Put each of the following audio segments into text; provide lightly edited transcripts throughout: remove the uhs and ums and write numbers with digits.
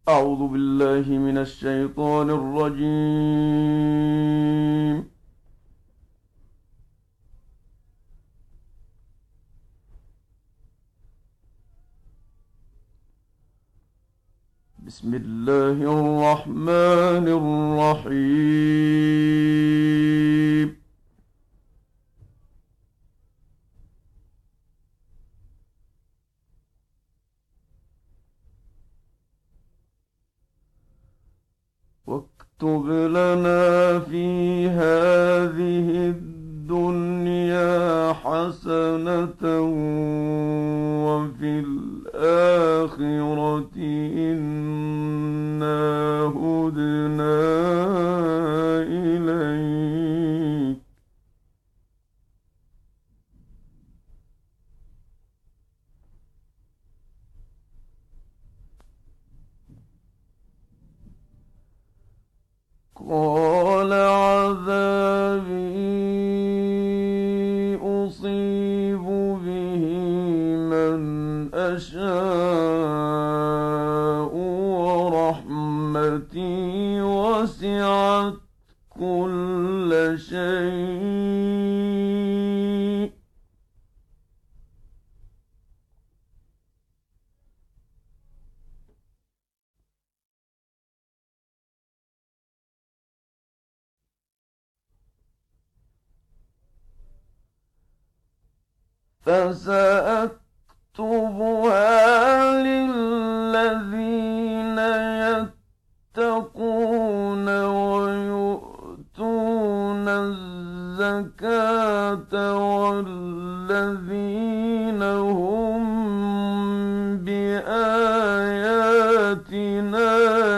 أعوذ بالله من الشيطان الرجيم. بسم الله الرحمن الرحيم. واكتب لنا في هذه الدنيا حسنة وفي الآخرة إنا هدنا إليك. قال عذابي أصيب به من أشاء ورحمتي وسعت كل شيء. فسأكتبها للذين يتقون ويؤتون الزكاة والذين هم بآياتنا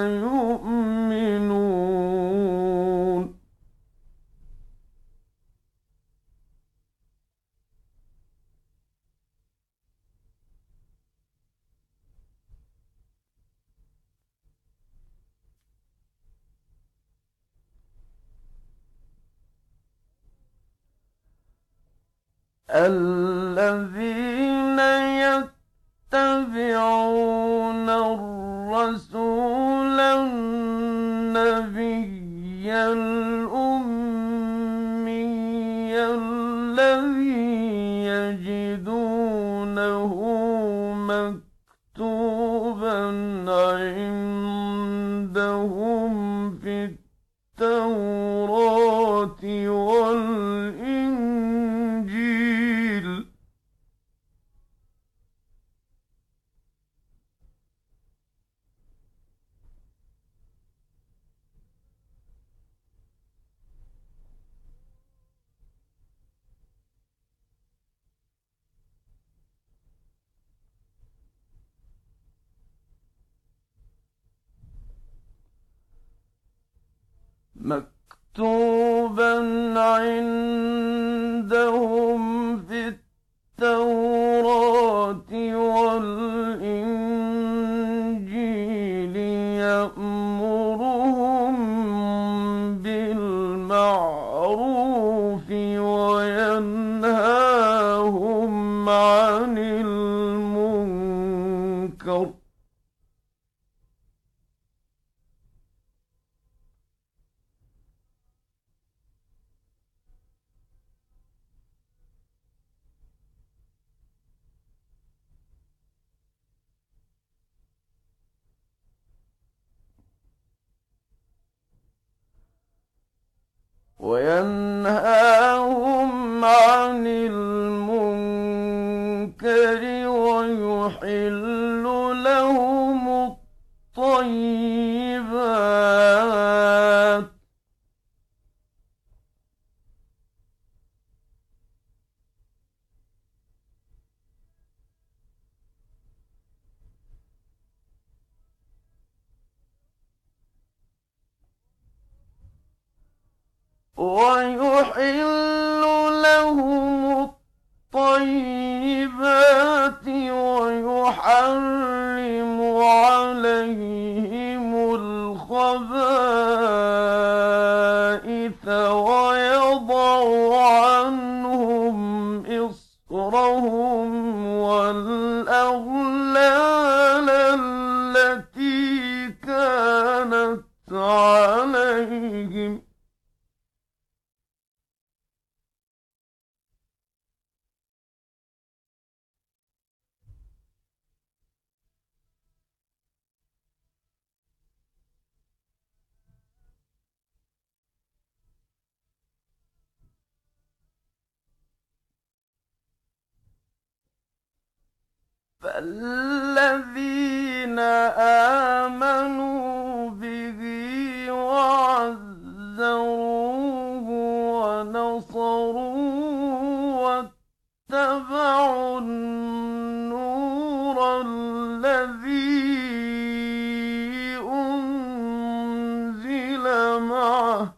يؤمنون. الذين يتبعون الرسول النبي الأمي الذي يجدونه مكتوبا عندهم في التوراة والإنجيل. مكتوبا عندهم في التوراة والإنجيل يأمرهم بالمعروف وينهاهم عن المنكر. وينهاهم عن المنكر ويحل لهم الطيبات ويحل لهم الطيبات ويحرم عليهم الخبائث ويضع عنهم إصرهم والأغلال التي فالذين آمنوا به وعزروه ونصروه واتبعوا النور الذي أنزل معه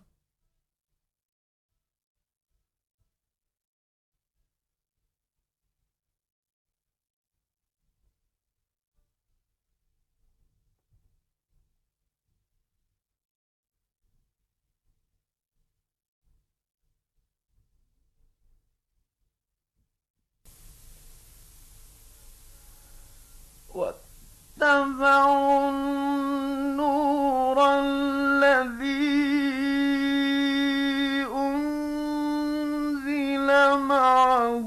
واتبعوا النور الذي أنزل معه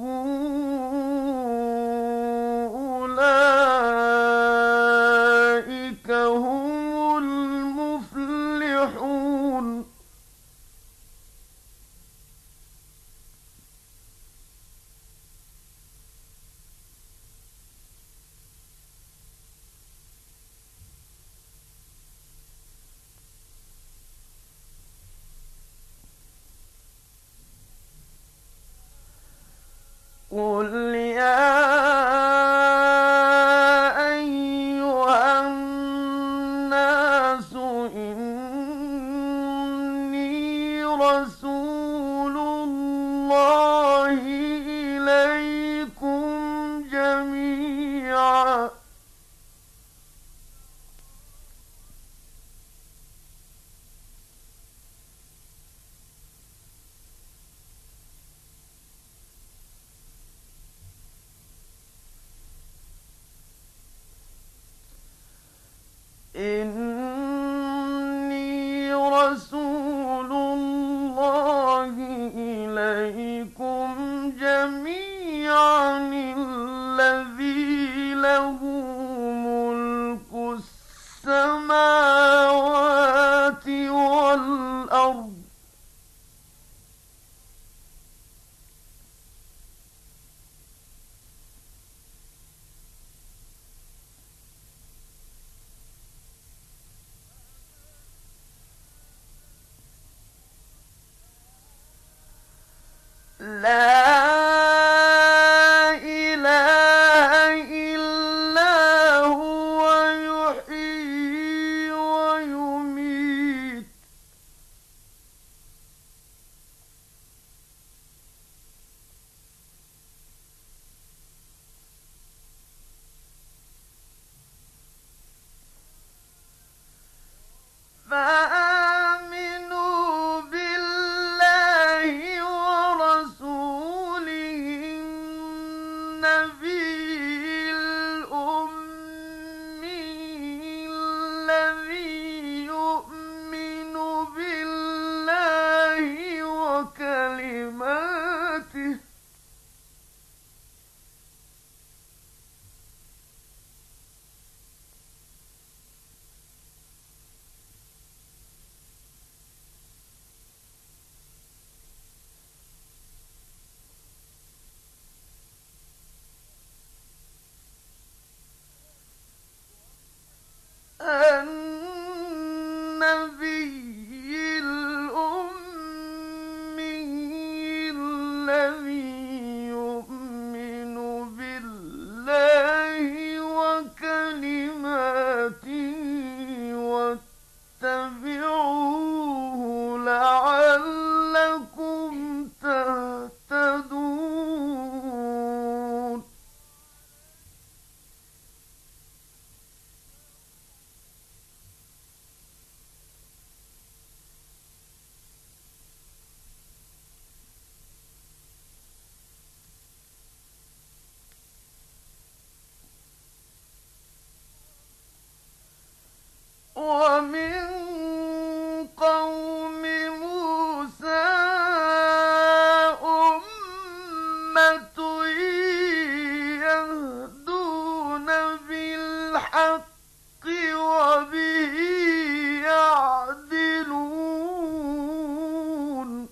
أولئك هم المفلحون قل يا أيها الناس إني رسول الله إليكم جميعا إني رسول الله إليكم جميعا الذي له ملك السماوات والأرض لا إله إلا هو يحيي ويميت فآمنوا بالله ورسوله النبي الأمي الذي يؤمن بالله وكلماته النبي الأمي الذي يؤمن بالله وكلماته واتبعوه لعلكم تهتدون ومن قوم موسى أمة يهدون بالحق وبه يعدلون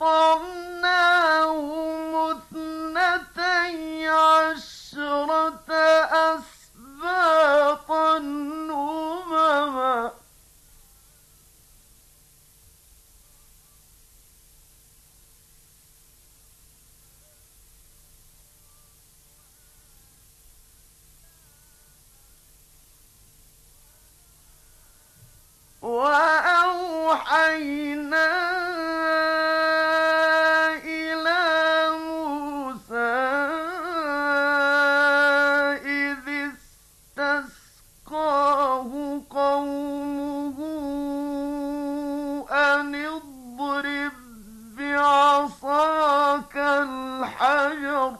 فَقَطَّعْنَاهُمُ اثْنَتَيْ عَشْرَةَ أَسْبَاطًا أُمَمًا وَأَوْحَيْنَا إِلَىٰ مُوسَىٰ إِذِ اسْتَسْقَاهُ قَوْمُهُ أَنِ اضْرِب بِّعَصَاكَ الْحَجَرَ ۖ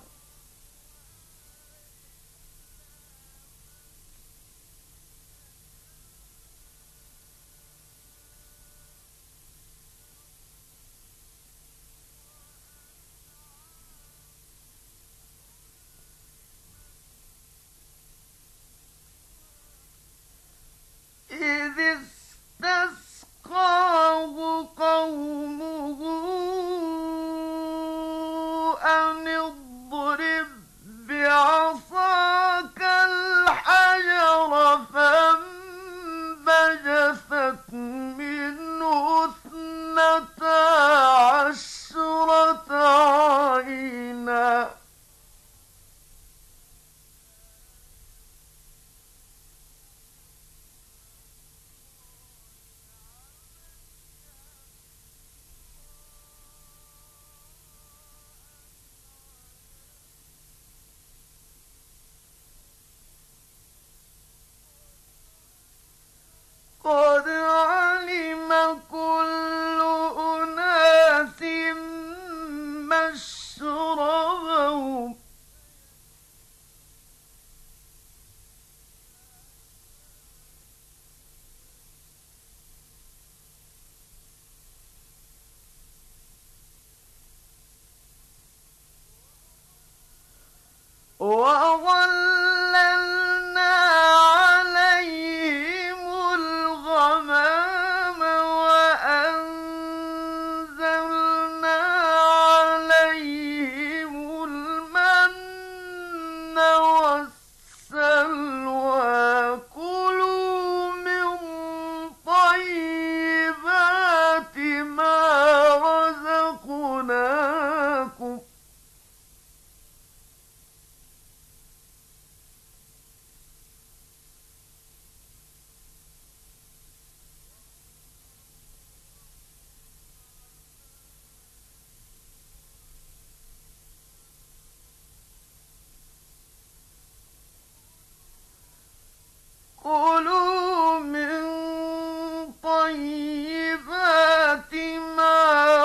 إِذِ اسْتَسْقَاهُ قَوْمُهُ أَنِ اضْرِب بِّعَصَاكَ الْحَجَرَ ۖ فَانبَجَسَتْ مِنْهُ اثْنَتَا عَشْرَةَ عَيْنًا ۖ قَدْ عَلِمَ كُلُّ أُنَاسٍ مَّشْرَبَهُمْ ۖ وَظَلَّلْنَا عَلَيْهِمُ الْغَمَامَ وَأَنزَلْنَا عَلَيْهِمُ الْمَنَّ وَالسَّلْوَىٰ ۖ كُلُوا مِن طَيِّبَاتِ مَا رَزَقْنَاكُمْ ۚ كُلُوا مِن طَيِّبَاتِ مَا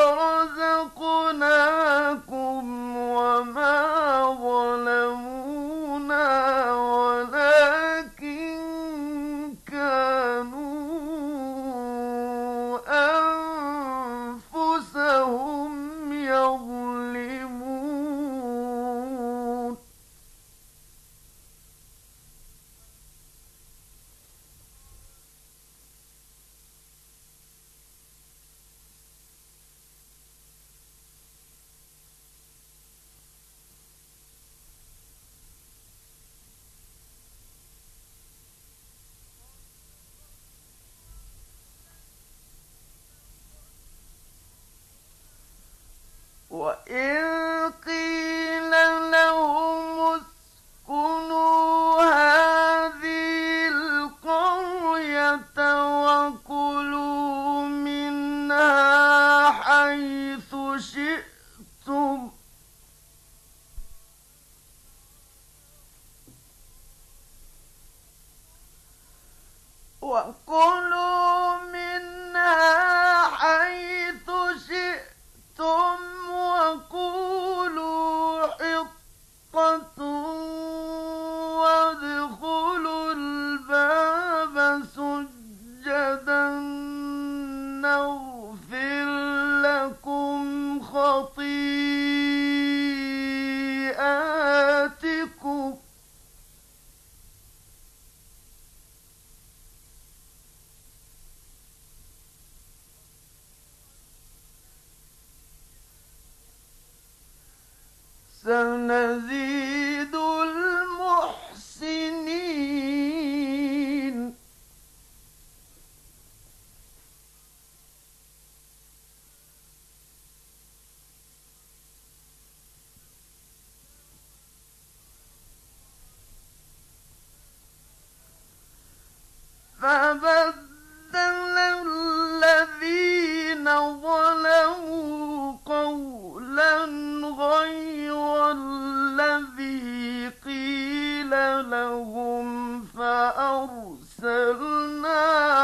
رَزَقْنَاكُمْ ۚ وَمَا ظَلَمُونَا وَلَٰكِن كَانُوا أَنفُسَهُمْ يَظْلِمُونَ وَإِذْ قِيلَ لَهُمُ اسْكُنُوا هَٰذِهِ الْقَرْيَةَ وَكُلُوا مِنْهَا حَيْثُ شِئْتُمْ وَقُولُوا حِطَّةٌ وَادْخُلُوا الْبَابَ سُجَّدًا نَّغْفِرْ لَكُمْ خَطِيئَاتِكُمْ سنزيد المحسنين فبدل الذين ظلموا قولا غير الذي قيل لهم فأرسلنا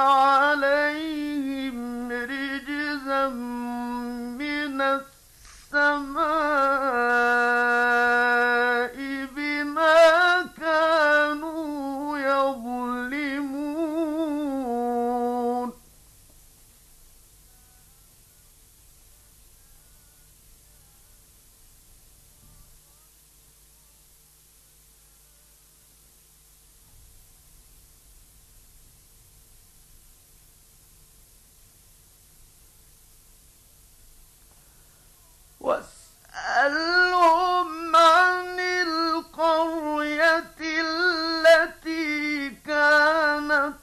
عليهم رجزا من السماء بما كانوا يظلمون واسألهم عن القرية التي كانت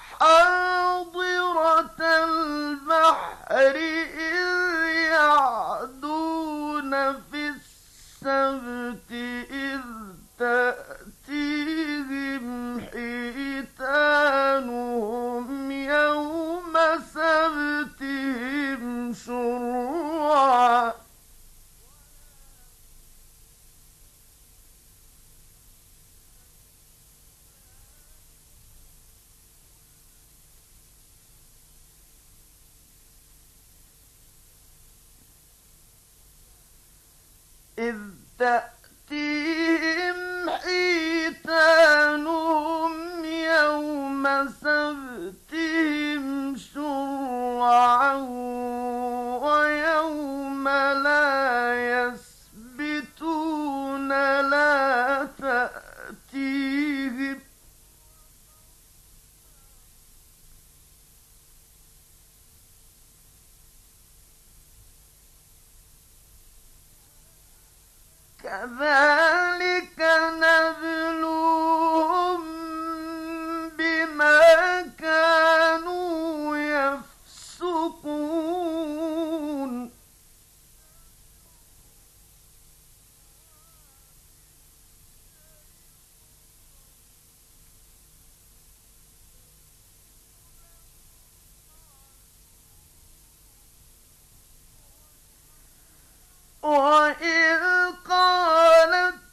حاضرة البحر إذ يعدون في السبت إذ تأتيهم حيتانهم يوم سبتهم شرعا إذ تأتيهم حيتانهم يوم سبتهم شرعا ويوم لا يسبتون لا تأتيهم كذلك نبلوهم بما كانوا يفسقون وإذ قالت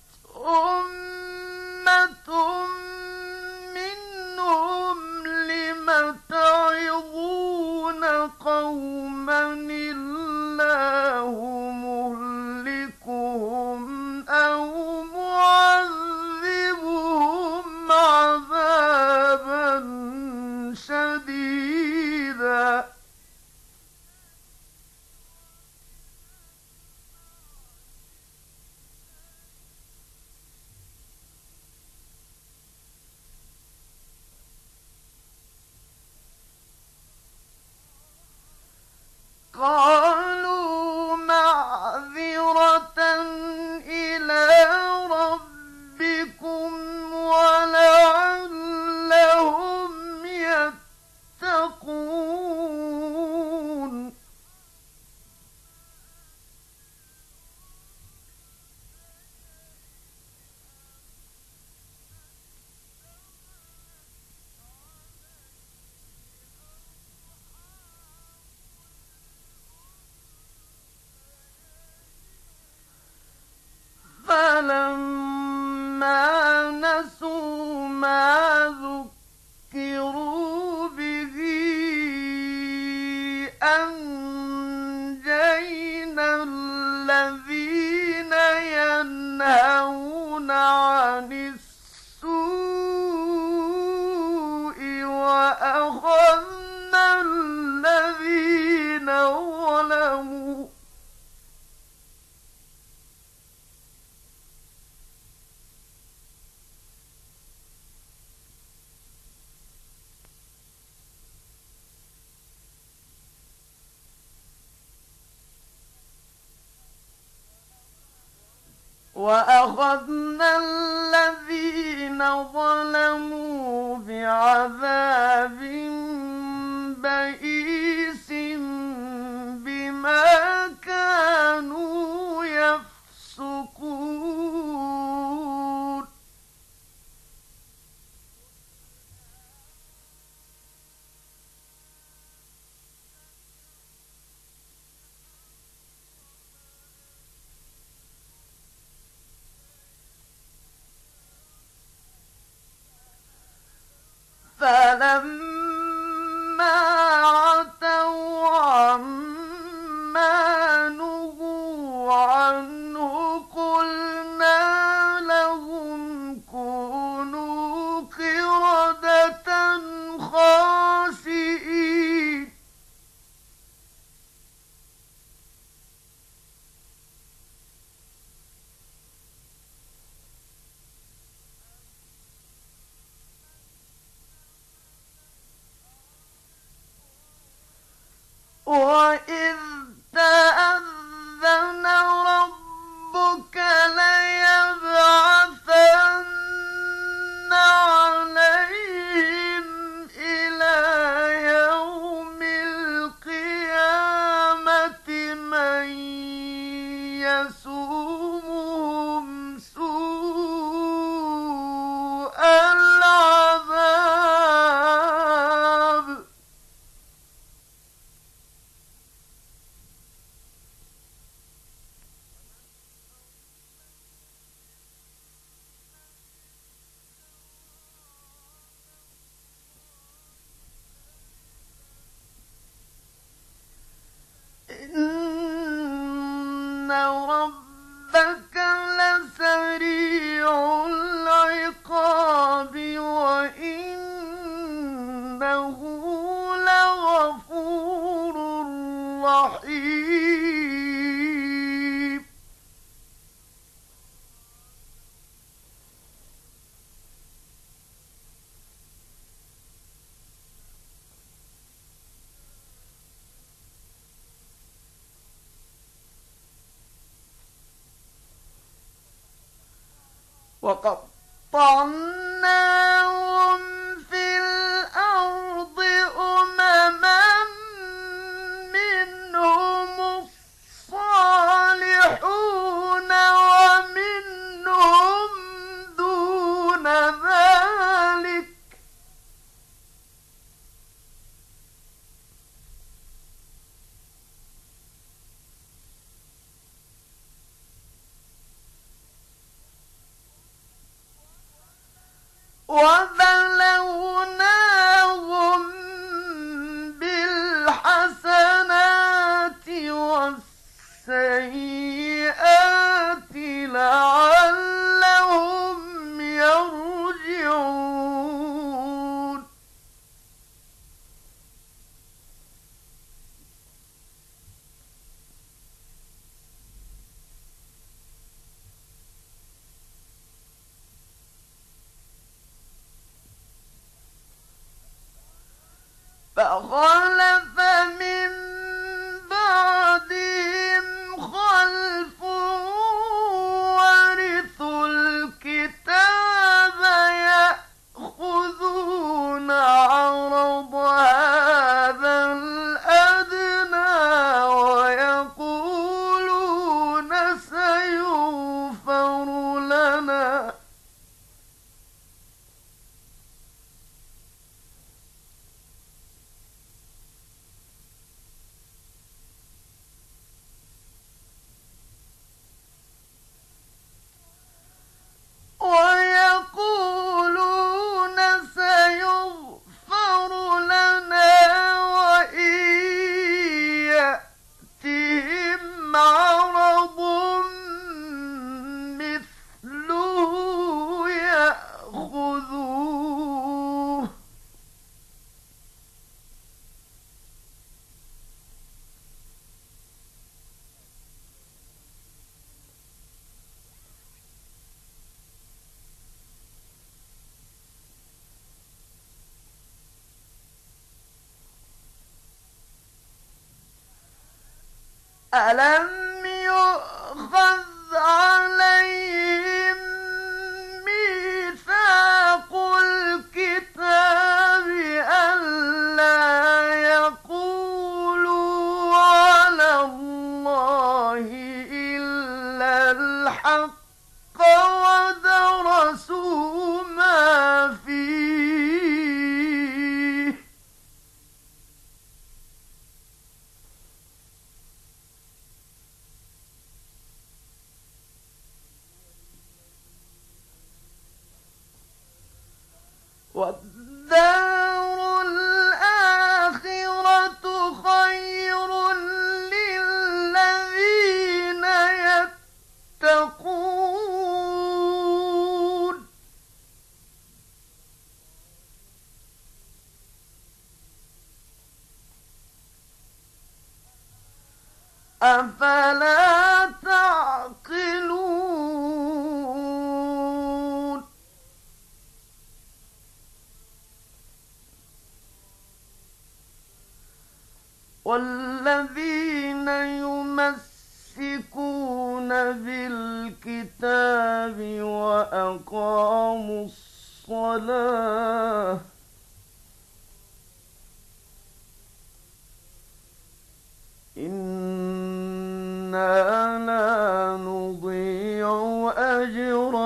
وأخذنا الذين ظلموا بعذاب بئيس بما كانوا يفسقون فلما عتوا عما نهوا عنه قلنا لهم كونوا قردة خاسئين وَإِذْ تَأَذَّنَ رَبُّكَ لَيَبْعَثَنَّ عَلَيْهِمْ إِلَى يَوْمِ الْقِيَامَةِ مَن يَسُومُهُمْ سُوءَ الْعَذَابِ إِنَّ رَبَّكَ لَسَرِيعُ الْعِقَابِ وَإِنَّهُ لَغَفُورٌ رَّحِيمٌ وَقَطَّعْنَاهُمْ فِي الْأَرْضِ أُمَمًا مِّنْهُمُ الصَّالِحُونَ وَمِنْهُمْ دُونَ ذَلِكَ ۖ وَبَلَوْنَاهُم بِالْحَسَنَاتِ وَالسَّيِّئَاتِ لَعَلَّهُمْ يَرْجِعُونَ فَخَلَفَ مِن بَعْدِهِمْ خَلْفٌ وَرِثُوا الْكِتَابَ يَأْخُذُونَ عَرَضَ هَٰذَا الْأَدْنَىٰ وَيَقُولُونَ سَيُغْفَرُ لَنَا وَإِن يَأْتِهِمْ عَرَضٌ مِّثْلُهُ يَأْخُذُوهُ ۚ أَلَمْ يُؤْخَذْ عليهم ميثاق الكتاب ألا يقولوا على الله إلا الحق ودرسوا ما فيه والدار الآخرة خير للذين يتقون أفلا تعقلون والذين يمسكون بالكتاب وأقاموا الصلاة إنا لا نضيع أجر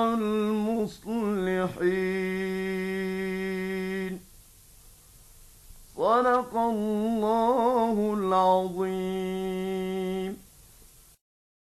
المصلحين صدق الله العظيم.